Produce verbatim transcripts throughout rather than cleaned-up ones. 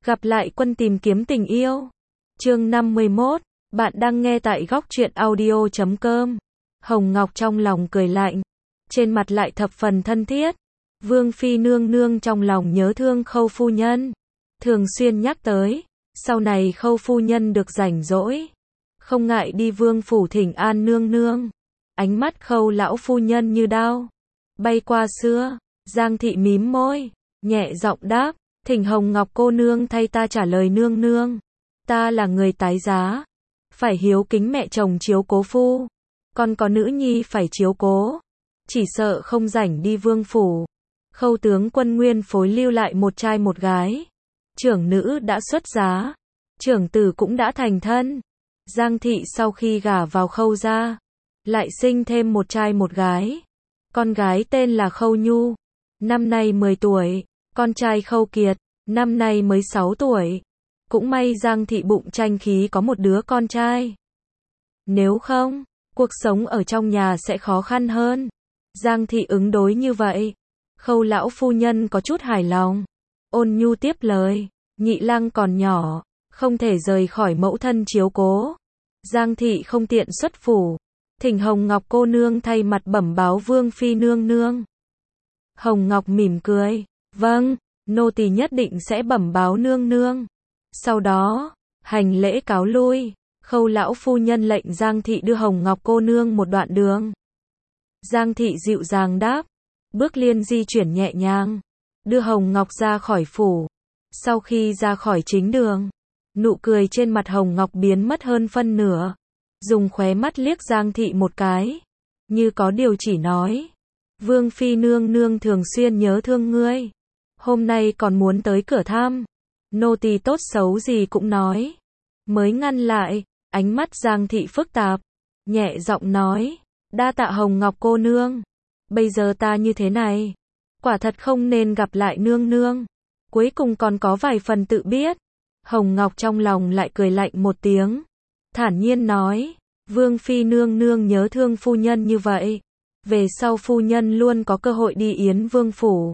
Gặp lại quân tìm kiếm tình yêu. Chương năm mươi mốt, bạn đang nghe tại góc truyện audio chấm com. Hồng Ngọc trong lòng cười lạnh, trên mặt lại thập phần thân thiết. Vương phi nương nương trong lòng nhớ thương Khâu phu nhân, thường xuyên nhắc tới, sau này Khâu phu nhân được rảnh rỗi, không ngại đi vương phủ thỉnh an nương nương. Ánh mắt Khâu lão phu nhân như đao bay qua xưa. Giang thị mím môi, nhẹ giọng đáp, thỉnh Hồng Ngọc cô nương thay ta trả lời nương nương. Ta là người tái giá, phải hiếu kính mẹ chồng chiếu cố phu, còn có nữ nhi phải chiếu cố, chỉ sợ không rảnh đi vương phủ. Khâu tướng quân nguyên phối lưu lại một trai một gái, trưởng nữ đã xuất giá, trưởng tử cũng đã thành thân. Giang thị sau khi gả vào Khâu gia, lại sinh thêm một trai một gái. Con gái tên là Khâu Nhu, năm nay mười tuổi, con trai Khâu Kiệt, năm nay mới sáu tuổi. Cũng may Giang thị bụng tranh khí có một đứa con trai. Nếu không, cuộc sống ở trong nhà sẽ khó khăn hơn. Giang thị ứng đối như vậy, Khâu lão phu nhân có chút hài lòng. Ôn nhu tiếp lời, nhị lang còn nhỏ, không thể rời khỏi mẫu thân chiếu cố. Giang thị không tiện xuất phủ, thỉnh Hồng Ngọc cô nương thay mặt bẩm báo vương phi nương nương. Hồng Ngọc mỉm cười, vâng, nô tỳ nhất định sẽ bẩm báo nương nương. Sau đó, hành lễ cáo lui, Khâu lão phu nhân lệnh Giang thị đưa Hồng Ngọc cô nương một đoạn đường. Giang thị dịu dàng đáp, bước liên di chuyển nhẹ nhàng, đưa Hồng Ngọc ra khỏi phủ. Sau khi ra khỏi chính đường, nụ cười trên mặt Hồng Ngọc biến mất hơn phân nửa, dùng khóe mắt liếc Giang thị một cái, như có điều chỉ nói, vương phi nương nương thường xuyên nhớ thương ngươi, hôm nay còn muốn tới cửa thăm. Nô tỳ tốt xấu gì cũng nói, mới ngăn lại. Ánh mắt Giang thị phức tạp, nhẹ giọng nói, đa tạ Hồng Ngọc cô nương, bây giờ ta như thế này, quả thật không nên gặp lại nương nương. Cuối cùng còn có vài phần tự biết. Hồng Ngọc trong lòng lại cười lạnh một tiếng, thản nhiên nói, vương phi nương nương nhớ thương phu nhân như vậy, về sau phu nhân luôn có cơ hội đi Yến vương phủ,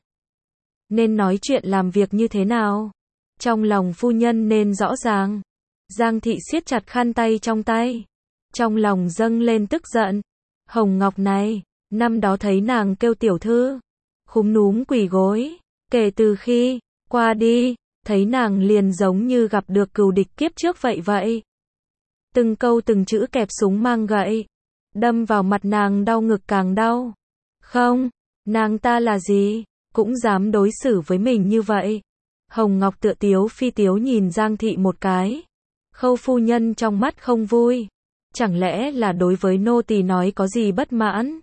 nên nói chuyện làm việc như thế nào, trong lòng phu nhân nên rõ ràng. Giang thị siết chặt khăn tay trong tay, trong lòng dâng lên tức giận. Hồng Ngọc này, năm đó thấy nàng kêu tiểu thư, khúm núm quỳ gối, kể từ khi qua đi, thấy nàng liền giống như gặp được cừu địch kiếp trước vậy vậy. Từng câu từng chữ kẹp súng mang gậy, đâm vào mặt nàng đau ngực càng đau. Không, nàng ta là gì, cũng dám đối xử với mình như vậy. Hồng Ngọc tựa tiếu phi tiếu nhìn Giang thị một cái. Khâu phu nhân trong mắt không vui, chẳng lẽ là đối với nô tỳ nói có gì bất mãn?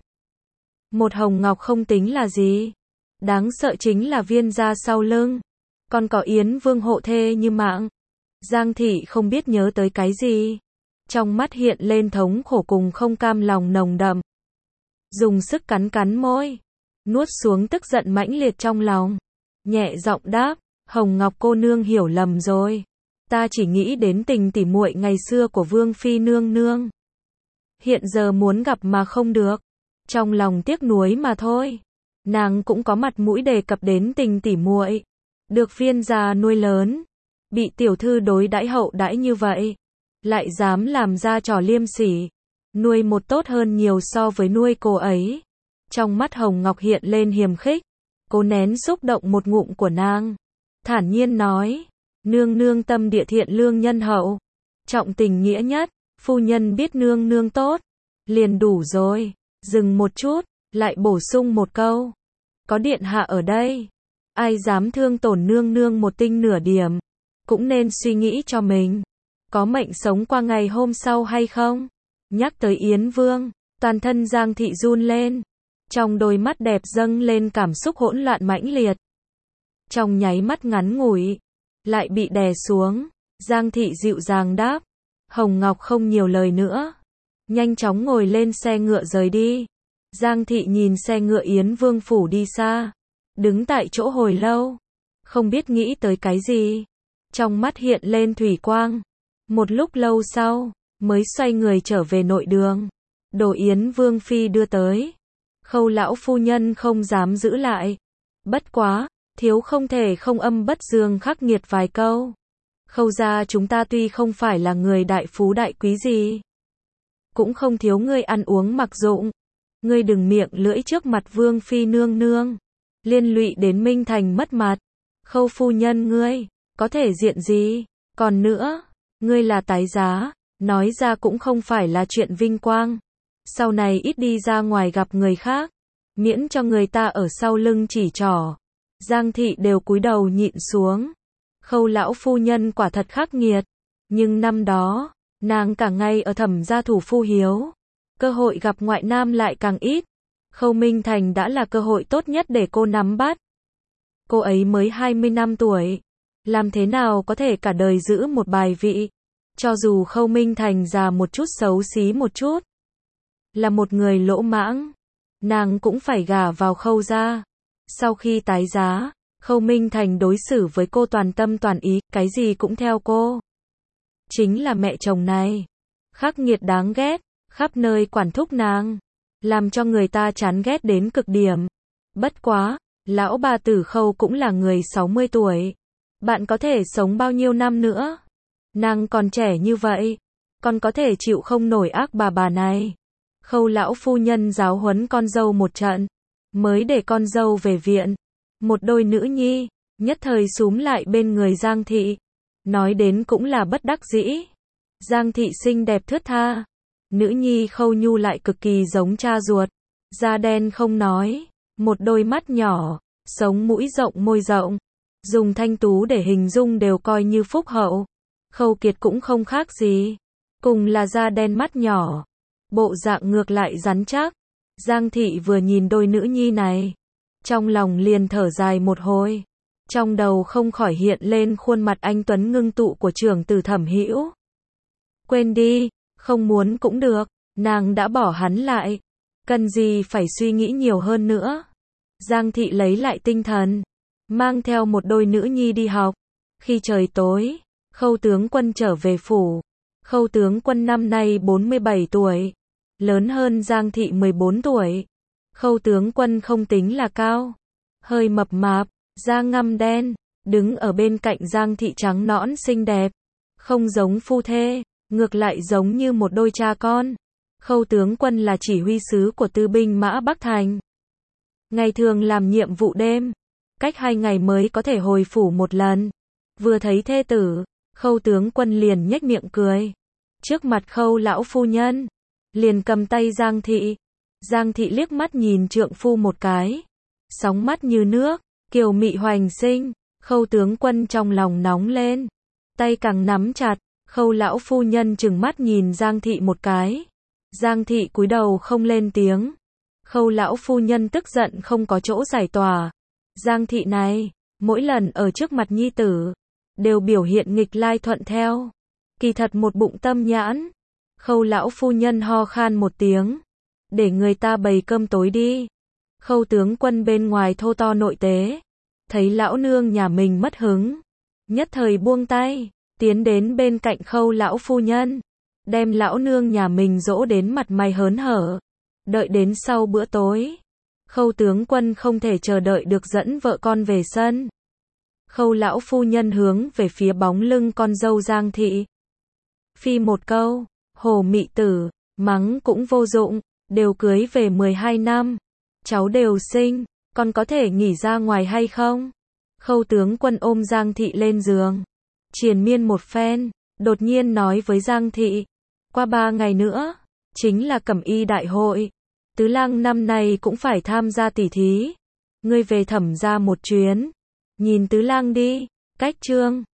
Một Hồng Ngọc không tính là gì, đáng sợ chính là viên gia sau lưng, còn có Yến vương hộ thê như mạng. Giang thị không biết nhớ tới cái gì, trong mắt hiện lên thống khổ cùng không cam lòng nồng đậm, dùng sức cắn cắn môi, nuốt xuống tức giận mãnh liệt trong lòng, nhẹ giọng đáp, Hồng Ngọc cô nương hiểu lầm rồi. Ta chỉ nghĩ đến tình tỉ muội ngày xưa của vương phi nương nương, hiện giờ muốn gặp mà không được, trong lòng tiếc nuối mà thôi. Nàng cũng có mặt mũi đề cập đến tình tỉ muội, được viên gia nuôi lớn, bị tiểu thư đối đãi hậu đãi như vậy, lại dám làm ra trò liêm sỉ, nuôi một tốt hơn nhiều so với nuôi cô ấy. Trong mắt Hồng Ngọc hiện lên hiềm khích, cố nén xúc động một ngụm của nàng, thản nhiên nói, nương nương tâm địa thiện lương nhân hậu, trọng tình nghĩa nhất, phu nhân biết nương nương tốt, liền đủ rồi. Dừng một chút, lại bổ sung một câu, có điện hạ ở đây, ai dám thương tổn nương nương một tinh nửa điểm, cũng nên suy nghĩ cho mình, có mệnh sống qua ngày hôm sau hay không. Nhắc tới Yến vương, toàn thân Giang thị run lên, trong đôi mắt đẹp dâng lên cảm xúc hỗn loạn mãnh liệt, trong nháy mắt ngắn ngủi lại bị đè xuống. Giang thị dịu dàng đáp, Hồng Ngọc không nhiều lời nữa, nhanh chóng ngồi lên xe ngựa rời đi. Giang thị nhìn xe ngựa Yến vương phủ đi xa, đứng tại chỗ hồi lâu, không biết nghĩ tới cái gì, trong mắt hiện lên thủy quang. Một lúc lâu sau, mới xoay người trở về nội đường, đồ Yến vương phi đưa tới. Khâu lão phu nhân không dám giữ lại, bất quá, thiếu không thể không âm bất dương khắc nghiệt vài câu. Khâu gia chúng ta tuy không phải là người đại phú đại quý gì, cũng không thiếu ngươi ăn uống mặc dụng. Ngươi đừng miệng lưỡi trước mặt vương phi nương nương, liên lụy đến Minh Thành mất mặt. Khâu phu nhân ngươi, có thể diện gì? Còn nữa, ngươi là tái giá, nói ra cũng không phải là chuyện vinh quang. Sau này ít đi ra ngoài gặp người khác, miễn cho người ta ở sau lưng chỉ trỏ. Giang thị đều cúi đầu nhịn xuống. Khâu lão phu nhân quả thật khắc nghiệt, nhưng năm đó, nàng cả ngày ở Thẩm gia thủ phu hiếu, cơ hội gặp ngoại nam lại càng ít. Khâu Minh Thành đã là cơ hội tốt nhất để cô nắm bắt. Cô ấy mới hai mươi năm tuổi, làm thế nào có thể cả đời giữ một bài vị? Cho dù Khâu Minh Thành già một chút, xấu xí một chút, là một người lỗ mãng, nàng cũng phải gả vào Khâu gia. Sau khi tái giá, Khâu Minh Thành đối xử với cô toàn tâm toàn ý, cái gì cũng theo cô. Chính là mẹ chồng này, khắc nghiệt đáng ghét, khắp nơi quản thúc nàng, làm cho người ta chán ghét đến cực điểm. Bất quá, lão bà tử Khâu cũng là người sáu mươi tuổi. Bạn có thể sống bao nhiêu năm nữa? Nàng còn trẻ như vậy, còn có thể chịu không nổi ác bà bà này. Khâu lão phu nhân giáo huấn con dâu một trận, mới để con dâu về viện. Một đôi nữ nhi, nhất thời xúm lại bên người Giang thị. Nói đến cũng là bất đắc dĩ. Giang thị xinh đẹp thướt tha, nữ nhi Khâu Nhu lại cực kỳ giống cha ruột. Da đen không nói, một đôi mắt nhỏ, sống mũi rộng môi rộng, dùng thanh tú để hình dung đều coi như phúc hậu. Khâu Kiệt cũng không khác gì, cùng là da đen mắt nhỏ, bộ dạng ngược lại rắn chắc. Giang thị vừa nhìn đôi nữ nhi này, trong lòng liền thở dài một hồi, trong đầu không khỏi hiện lên khuôn mặt anh tuấn ngưng tụ của trưởng tử Thẩm Hữu. Quên đi, không muốn cũng được, nàng đã bỏ hắn lại, cần gì phải suy nghĩ nhiều hơn nữa. Giang thị lấy lại tinh thần, mang theo một đôi nữ nhi đi học. Khi trời tối, Khâu tướng quân trở về phủ. Khâu tướng quân năm nay bốn mươi bảy tuổi, lớn hơn Giang thị mười bốn tuổi. Khâu tướng quân không tính là cao, hơi mập mạp, da ngăm đen, đứng ở bên cạnh Giang thị trắng nõn xinh đẹp, không giống phu thê, ngược lại giống như một đôi cha con. Khâu tướng quân là chỉ huy sứ của tư binh mã Bắc Thành, ngày thường làm nhiệm vụ đêm, cách hai ngày mới có thể hồi phủ một lần. Vừa thấy thê tử, Khâu tướng quân liền nhếch miệng cười. Trước mặt Khâu lão phu nhân, liền cầm tay Giang thị. Giang thị liếc mắt nhìn trượng phu một cái, sóng mắt như nước, kiều mị hoành sinh. Khâu tướng quân trong lòng nóng lên, tay càng nắm chặt. Khâu lão phu nhân trừng mắt nhìn Giang thị một cái. Giang thị cúi đầu không lên tiếng. Khâu lão phu nhân tức giận không có chỗ giải tỏa. Giang thị này, mỗi lần ở trước mặt nhi tử, đều biểu hiện nghịch lai thuận theo, kỳ thật một bụng tâm nhãn. Khâu lão phu nhân ho khan một tiếng, để người ta bày cơm tối đi. Khâu tướng quân bên ngoài thô to nội tế, thấy lão nương nhà mình mất hứng, nhất thời buông tay, tiến đến bên cạnh Khâu lão phu nhân, đem lão nương nhà mình dỗ đến mặt mày hớn hở. Đợi đến sau bữa tối, Khâu tướng quân không thể chờ đợi được dẫn vợ con về sân. Khâu lão phu nhân hướng về phía bóng lưng con dâu Giang thị, phi một câu, hồ mị tử, mắng cũng vô dụng, đều cưới về mười hai năm, cháu đều sinh, còn có thể nghỉ ra ngoài hay không? Khâu tướng quân ôm Giang thị lên giường, triền miên một phen, đột nhiên nói với Giang thị, qua ba ngày nữa, chính là Cẩm Y đại hội, Tứ lang năm nay cũng phải tham gia tỷ thí, ngươi về Thẩm gia một chuyến, nhìn Tứ lang đi. Cách chương